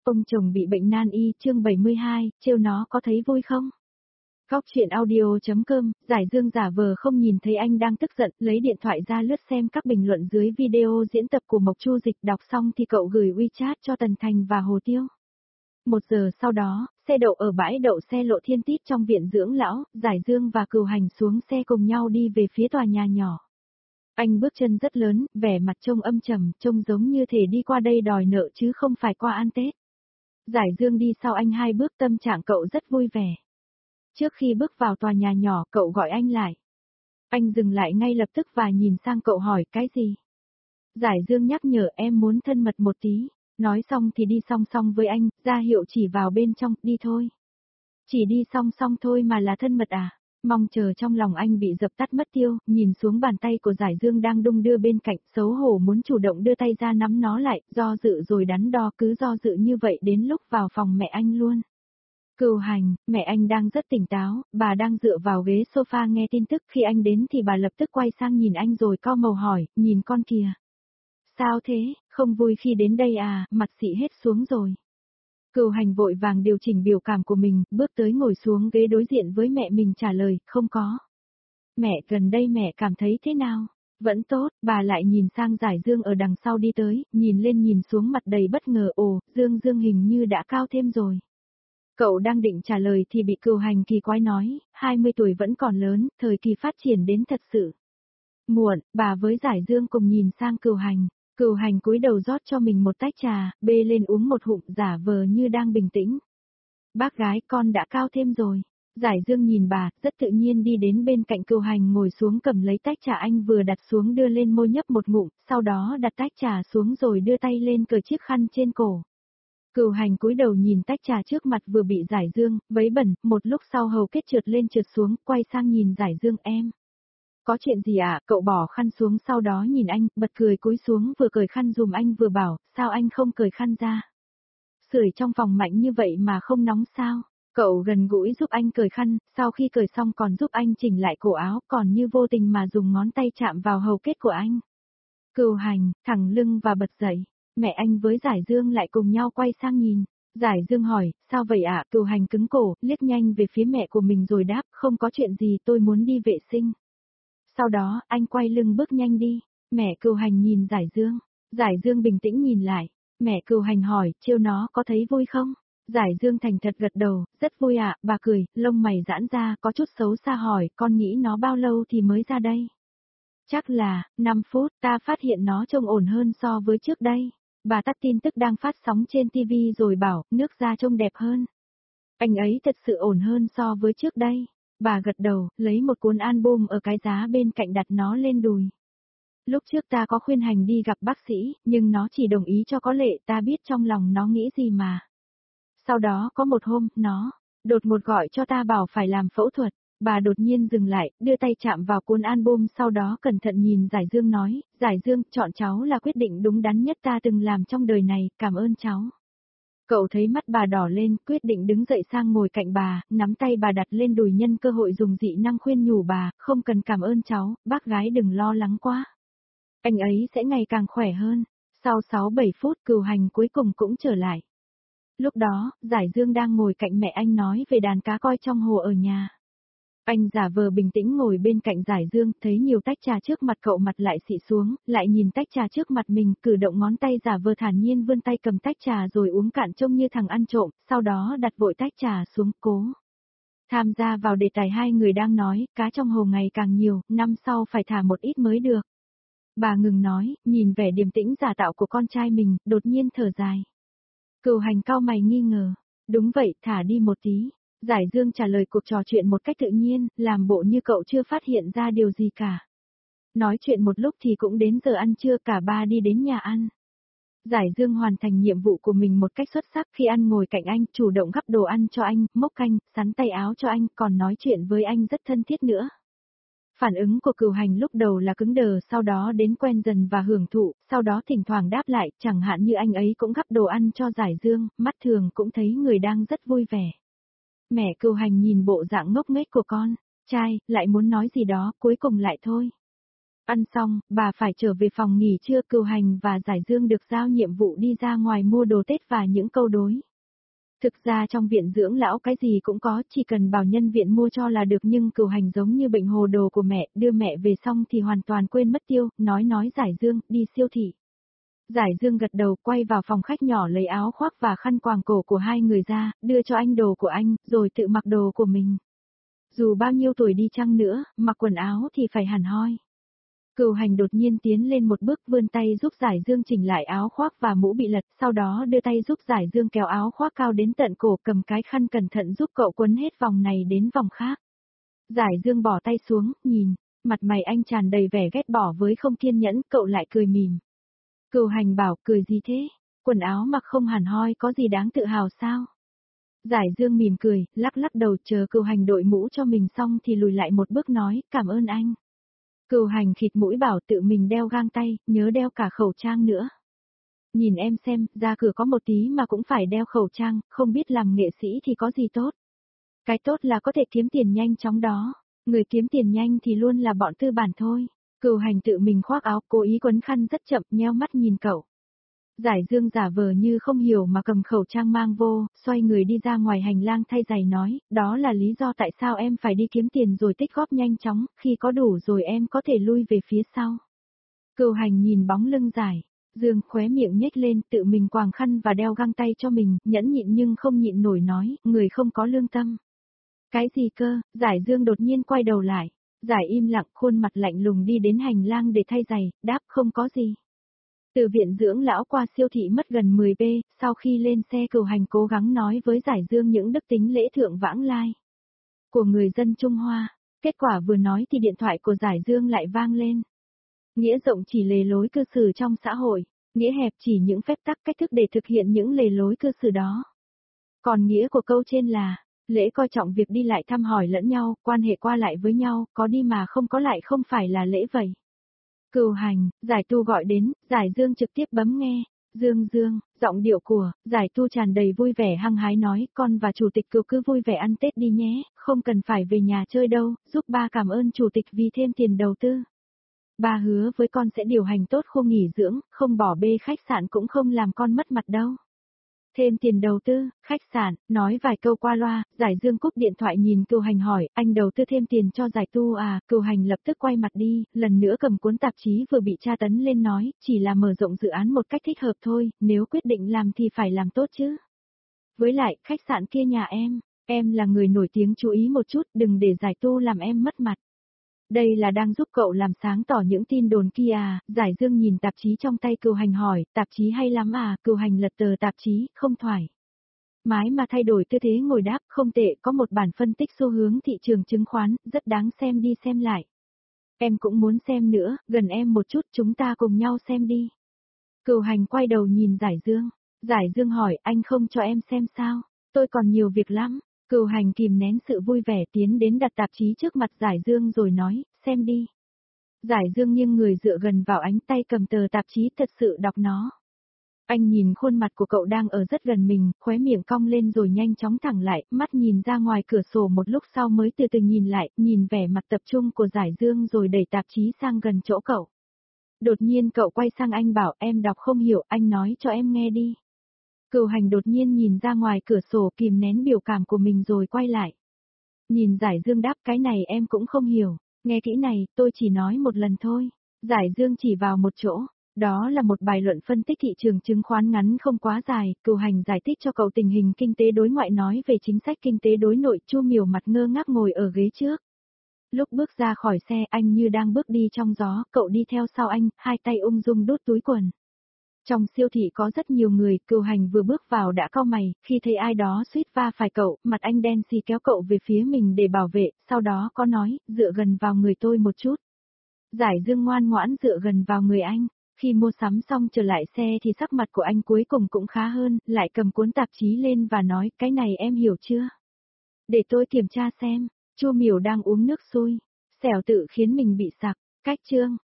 Ông chồng bị bệnh nan y, chương 72, trêu nó có thấy vui không? Góc chuyện audio.com, Giải Dương giả vờ không nhìn thấy anh đang tức giận, lấy điện thoại ra lướt xem các bình luận dưới video diễn tập của Mộc Chu Dịch, đọc xong thì cậu gửi WeChat cho Tần Thành và Hồ Tiêu. 1 giờ sau đó, xe đậu ở bãi đậu xe Lộ Thiên Tít trong viện dưỡng lão, Giải Dương và Cửu Hành xuống xe cùng nhau đi về phía tòa nhà nhỏ. Anh bước chân rất lớn, vẻ mặt trông âm trầm, trông giống như thể đi qua đây đòi nợ chứ không phải qua ăn Tết. Giải Dương đi sau anh 2 bước, tâm trạng cậu rất vui vẻ. Trước khi bước vào tòa nhà nhỏ, cậu gọi anh lại. Anh dừng lại ngay lập tức và nhìn sang cậu hỏi cái gì. Giải Dương nhắc nhở em muốn thân mật một tí. Nói xong thì đi song song với anh, ra hiệu chỉ vào bên trong, đi thôi. Chỉ đi song song thôi mà là thân mật à? Mong chờ trong lòng anh bị dập tắt mất tiêu, nhìn xuống bàn tay của Giải Dương đang đung đưa bên cạnh, xấu hổ muốn chủ động đưa tay ra nắm nó lại, do dự rồi đắn đo, cứ do dự như vậy đến lúc vào phòng mẹ anh luôn. Cửu Hành, mẹ anh đang rất tỉnh táo, bà đang dựa vào ghế sofa nghe tin tức, khi anh đến thì bà lập tức quay sang nhìn anh rồi cau màu hỏi, nhìn con kìa. Sao thế, không vui khi đến đây à, mặt xị hết xuống rồi. Cửu Hành vội vàng điều chỉnh biểu cảm của mình, bước tới ngồi xuống ghế đối diện với mẹ mình trả lời, không có. Mẹ, gần đây mẹ cảm thấy thế nào? Vẫn tốt, bà lại nhìn sang Giải Dương ở đằng sau đi tới, nhìn lên nhìn xuống mặt đầy bất ngờ, ồ, Dương hình như đã cao thêm rồi. Cậu đang định trả lời thì bị Cửu Hành kỳ quái nói, 20 tuổi vẫn còn lớn, thời kỳ phát triển đến thật sự. Muộn, bà với Giải Dương cùng nhìn sang Cửu Hành. Cửu Hành cúi đầu rót cho mình một tách trà, bê lên uống một hụm, giả vờ như đang bình tĩnh. Bác gái, con đã cao thêm rồi. Giải Dương nhìn bà, rất tự nhiên đi đến bên cạnh Cửu Hành ngồi xuống cầm lấy tách trà anh vừa đặt xuống đưa lên môi nhấp một ngụm, sau đó đặt tách trà xuống rồi đưa tay lên cởi chiếc khăn trên cổ. Cửu Hành cúi đầu nhìn tách trà trước mặt vừa bị Giải Dương vấy bẩn, một lúc sau hầu kết trượt lên trượt xuống, quay sang nhìn Giải Dương em. Có chuyện gì ạ? Cậu bỏ khăn xuống sau đó nhìn anh, bật cười cúi xuống vừa cởi khăn dùm anh vừa bảo, sao anh không cởi khăn ra? Sưởi trong phòng mạnh như vậy mà không nóng sao? Cậu gần gũi giúp anh cởi khăn, sau khi cởi xong còn giúp anh chỉnh lại cổ áo, còn như vô tình mà dùng ngón tay chạm vào hầu kết của anh. Cửu Hành, thẳng lưng và bật dậy, mẹ anh với Giải Dương lại cùng nhau quay sang nhìn. Giải Dương hỏi, sao vậy ạ? Cửu Hành cứng cổ, liếc nhanh về phía mẹ của mình rồi đáp, không có chuyện gì, tôi muốn đi vệ sinh. Sau đó, anh quay lưng bước nhanh đi. Mẹ Cửu Hành nhìn Giải Dương. Giải Dương bình tĩnh nhìn lại. Mẹ Cửu Hành hỏi, trêu nó có thấy vui không? Giải Dương thành thật gật đầu, rất vui ạ, bà cười, lông mày giãn ra, có chút xấu xa hỏi, con nghĩ nó bao lâu thì mới ra đây? Chắc là, 5 phút, ta phát hiện nó trông ổn hơn so với trước đây. Bà tắt tin tức đang phát sóng trên TV rồi bảo, nước da trông đẹp hơn. Anh ấy thật sự ổn hơn so với trước đây. Bà gật đầu, lấy một cuốn album ở cái giá bên cạnh đặt nó lên đùi. Lúc trước ta có khuyên Hành đi gặp bác sĩ, nhưng nó chỉ đồng ý cho có lệ, ta biết trong lòng nó nghĩ gì mà. Sau đó có một hôm, nó đột ngột gọi cho ta bảo phải làm phẫu thuật. Bà đột nhiên dừng lại, đưa tay chạm vào cuốn album sau đó cẩn thận nhìn Giải Dương nói, Giải Dương, chọn cháu là quyết định đúng đắn nhất ta từng làm trong đời này, cảm ơn cháu. Cậu thấy mắt bà đỏ lên, quyết định đứng dậy sang ngồi cạnh bà, nắm tay bà đặt lên đùi nhân cơ hội dùng dị năng khuyên nhủ bà, không cần cảm ơn cháu, bác gái đừng lo lắng quá. Anh ấy sẽ ngày càng khỏe hơn. Sau 6-7 phút Cửu Hành cuối cùng cũng trở lại. Lúc đó, Giải Dương đang ngồi cạnh mẹ anh nói về đàn cá koi trong hồ ở nhà. Anh giả vờ bình tĩnh ngồi bên cạnh Giải Dương, thấy nhiều tách trà trước mặt cậu mặt lại xị xuống, lại nhìn tách trà trước mặt mình, cử động ngón tay giả vờ thản nhiên vươn tay cầm tách trà rồi uống cạn trông như thằng ăn trộm, sau đó đặt vội tách trà xuống, cố tham gia vào đề tài hai người đang nói, cá trong hồ ngày càng nhiều, năm sau phải thả một ít mới được. Bà ngừng nói, nhìn vẻ điềm tĩnh giả tạo của con trai mình, đột nhiên thở dài. Cửu Hành cau mày nghi ngờ, đúng vậy, thả đi một tí. Giải Dương trả lời cuộc trò chuyện một cách tự nhiên, làm bộ như cậu chưa phát hiện ra điều gì cả. Nói chuyện một lúc thì cũng đến giờ ăn trưa, cả ba đi đến nhà ăn. Giải Dương hoàn thành nhiệm vụ của mình một cách xuất sắc, khi ăn ngồi cạnh anh, chủ động gắp đồ ăn cho anh, mốc canh, sắn tay áo cho anh, còn nói chuyện với anh rất thân thiết nữa. Phản ứng của Cửu Hành lúc đầu là cứng đờ, sau đó đến quen dần và hưởng thụ, sau đó thỉnh thoảng đáp lại, chẳng hạn như anh ấy cũng gắp đồ ăn cho Giải Dương, mắt thường cũng thấy người đang rất vui vẻ. Mẹ Cửu Hành nhìn bộ dạng ngốc nghếch của con trai, lại muốn nói gì đó, cuối cùng lại thôi. Ăn xong, bà phải trở về phòng nghỉ trưa. Cửu Hành và Giải Dương được giao nhiệm vụ đi ra ngoài mua đồ Tết và những câu đối. Thực ra trong viện dưỡng lão cái gì cũng có, chỉ cần bảo nhân viện mua cho là được, nhưng Cửu Hành giống như bệnh hồ đồ của mẹ, đưa mẹ về xong thì hoàn toàn quên mất tiêu, nói Giải Dương, đi siêu thị. Giải Dương gật đầu, quay vào phòng khách nhỏ lấy áo khoác và khăn quàng cổ của hai người ra, đưa cho anh đồ của anh, rồi tự mặc đồ của mình. Dù bao nhiêu tuổi đi chăng nữa, mặc quần áo thì phải hẳn hoi. Cửu Hành đột nhiên tiến lên một bước, vươn tay giúp Giải Dương chỉnh lại áo khoác và mũ bị lật, sau đó đưa tay giúp Giải Dương kéo áo khoác cao đến tận cổ, cầm cái khăn cẩn thận giúp cậu quấn hết vòng này đến vòng khác. Giải Dương bỏ tay xuống, nhìn, mặt mày anh tràn đầy vẻ ghét bỏ với không kiên nhẫn, cậu lại cười mỉm. Cửu Hành bảo, cười gì thế? Quần áo mặc không hẳn hoi có gì đáng tự hào sao? Giải Dương mỉm cười, lắc lắc đầu, chờ Cửu Hành đội mũ cho mình xong thì lùi lại một bước nói, cảm ơn anh. Cửu Hành khịt mũi bảo tự mình đeo găng tay, nhớ đeo cả khẩu trang nữa. Nhìn em xem, ra cửa có một tí mà cũng phải đeo khẩu trang, không biết làm nghệ sĩ thì có gì tốt. Cái tốt là có thể kiếm tiền nhanh chóng đó, người kiếm tiền nhanh thì luôn là bọn tư bản thôi. Cửu Hành tự mình khoác áo, cố ý quấn khăn rất chậm, nheo mắt nhìn cậu. Giải Dương giả vờ như không hiểu mà cầm khẩu trang mang vô, xoay người đi ra ngoài hành lang thay giày nói, đó là lý do tại sao em phải đi kiếm tiền rồi tích góp nhanh chóng, khi có đủ rồi em có thể lui về phía sau. Cửu Hành nhìn bóng lưng Giải Dương, khóe miệng nhếch lên, tự mình quàng khăn và đeo găng tay cho mình, nhẫn nhịn nhưng không nhịn nổi nói, người không có lương tâm. Cái gì cơ? Giải Dương đột nhiên quay đầu lại. Giải im lặng, khuôn mặt lạnh lùng đi đến hành lang để thay giày, đáp không có gì. Từ viện dưỡng lão qua siêu thị mất gần 10 b, sau khi lên xe Cửu Hành cố gắng nói với Giải Dương những đức tính lễ thượng vãng lai của người dân Trung Hoa. Kết quả vừa nói thì điện thoại của Giải Dương lại vang lên. Nghĩa rộng chỉ lề lối cư xử trong xã hội, nghĩa hẹp chỉ những phép tắc cách thức để thực hiện những lề lối cư xử đó. Còn nghĩa của câu trên là, lễ coi trọng việc đi lại thăm hỏi lẫn nhau, quan hệ qua lại với nhau, có đi mà không có lại không phải là lễ vậy. Cửu Hành, Giải Tu gọi đến, Giải Dương trực tiếp bấm nghe. Dương, giọng điệu của Giải Tu tràn đầy vui vẻ hăng hái nói, con và chủ tịch Cửu cứ vui vẻ ăn Tết đi nhé, không cần phải về nhà chơi đâu, giúp ba cảm ơn chủ tịch vì thêm tiền đầu tư. Ba hứa với con sẽ điều hành tốt khu nghỉ dưỡng, không bỏ bê khách sạn cũng không làm con mất mặt đâu. Thêm tiền đầu tư, khách sạn, nói vài câu qua loa, Giải Dương cúp điện thoại nhìn Cửu Hành hỏi, anh đầu tư thêm tiền cho Giải Tu à? Cửu Hành lập tức quay mặt đi, lần nữa cầm cuốn tạp chí vừa bị tra tấn lên nói, chỉ là mở rộng dự án một cách thích hợp thôi, nếu quyết định làm thì phải làm tốt chứ. Với lại, khách sạn kia nhà em là người nổi tiếng, chú ý một chút, đừng để Giải Tu làm em mất mặt. Đây là đang giúp cậu làm sáng tỏ những tin đồn kia à? Giải Dương nhìn tạp chí trong tay Cửu Hành hỏi, tạp chí hay lắm à? Cửu Hành lật tờ tạp chí, không thoải mái mà thay đổi tư thế ngồi đáp, không tệ, có một bản phân tích xu hướng thị trường chứng khoán, rất đáng xem, đi xem lại. Em cũng muốn xem nữa, gần em một chút, chúng ta cùng nhau xem đi. Cửu Hành quay đầu nhìn Giải Dương. Giải Dương hỏi, anh không cho em xem sao? Tôi còn nhiều việc lắm. Cửu Hành kìm nén sự vui vẻ tiến đến đặt tạp chí trước mặt Giải Dương rồi nói, xem đi. Giải Dương nghiêng người dựa gần vào ánh tay cầm tờ tạp chí, thật sự đọc nó. Anh nhìn khuôn mặt của cậu đang ở rất gần mình, khóe miệng cong lên rồi nhanh chóng thẳng lại, mắt nhìn ra ngoài cửa sổ một lúc sau mới từ từ nhìn lại, nhìn vẻ mặt tập trung của Giải Dương rồi đẩy tạp chí sang gần chỗ cậu. Đột nhiên cậu quay sang anh bảo, em đọc không hiểu, anh nói cho em nghe đi. Cửu Hành đột nhiên nhìn ra ngoài cửa sổ, kìm nén biểu cảm của mình rồi quay lại. Nhìn Giải Dương đáp, cái này em cũng không hiểu, nghe kỹ này, tôi chỉ nói một lần thôi. Giải Dương chỉ vào một chỗ. Đó là một bài luận phân tích thị trường chứng khoán ngắn không quá dài, Cửu Hành giải thích cho cậu tình hình kinh tế đối ngoại, nói về chính sách kinh tế đối nội. Chu Miểu mặt ngơ ngác ngồi ở ghế trước. Lúc bước ra khỏi xe anh như đang bước đi trong gió, cậu đi theo sau anh, hai tay ung dung đút túi quần. Trong siêu thị có rất nhiều người, Cửu Hành vừa bước vào đã cau mày, khi thấy ai đó suýt va phải cậu, mặt anh đen xì kéo cậu về phía mình để bảo vệ, sau đó có nói, dựa gần vào người tôi một chút. Giải Dương ngoan ngoãn dựa gần vào người anh. Khi mua sắm xong trở lại xe thì sắc mặt của anh cuối cùng cũng khá hơn, lại cầm cuốn tạp chí lên và nói, cái này em hiểu chưa? Để tôi kiểm tra xem. Chu Miểu đang uống nước sôi, xẻo tự khiến mình bị sặc. Cách chương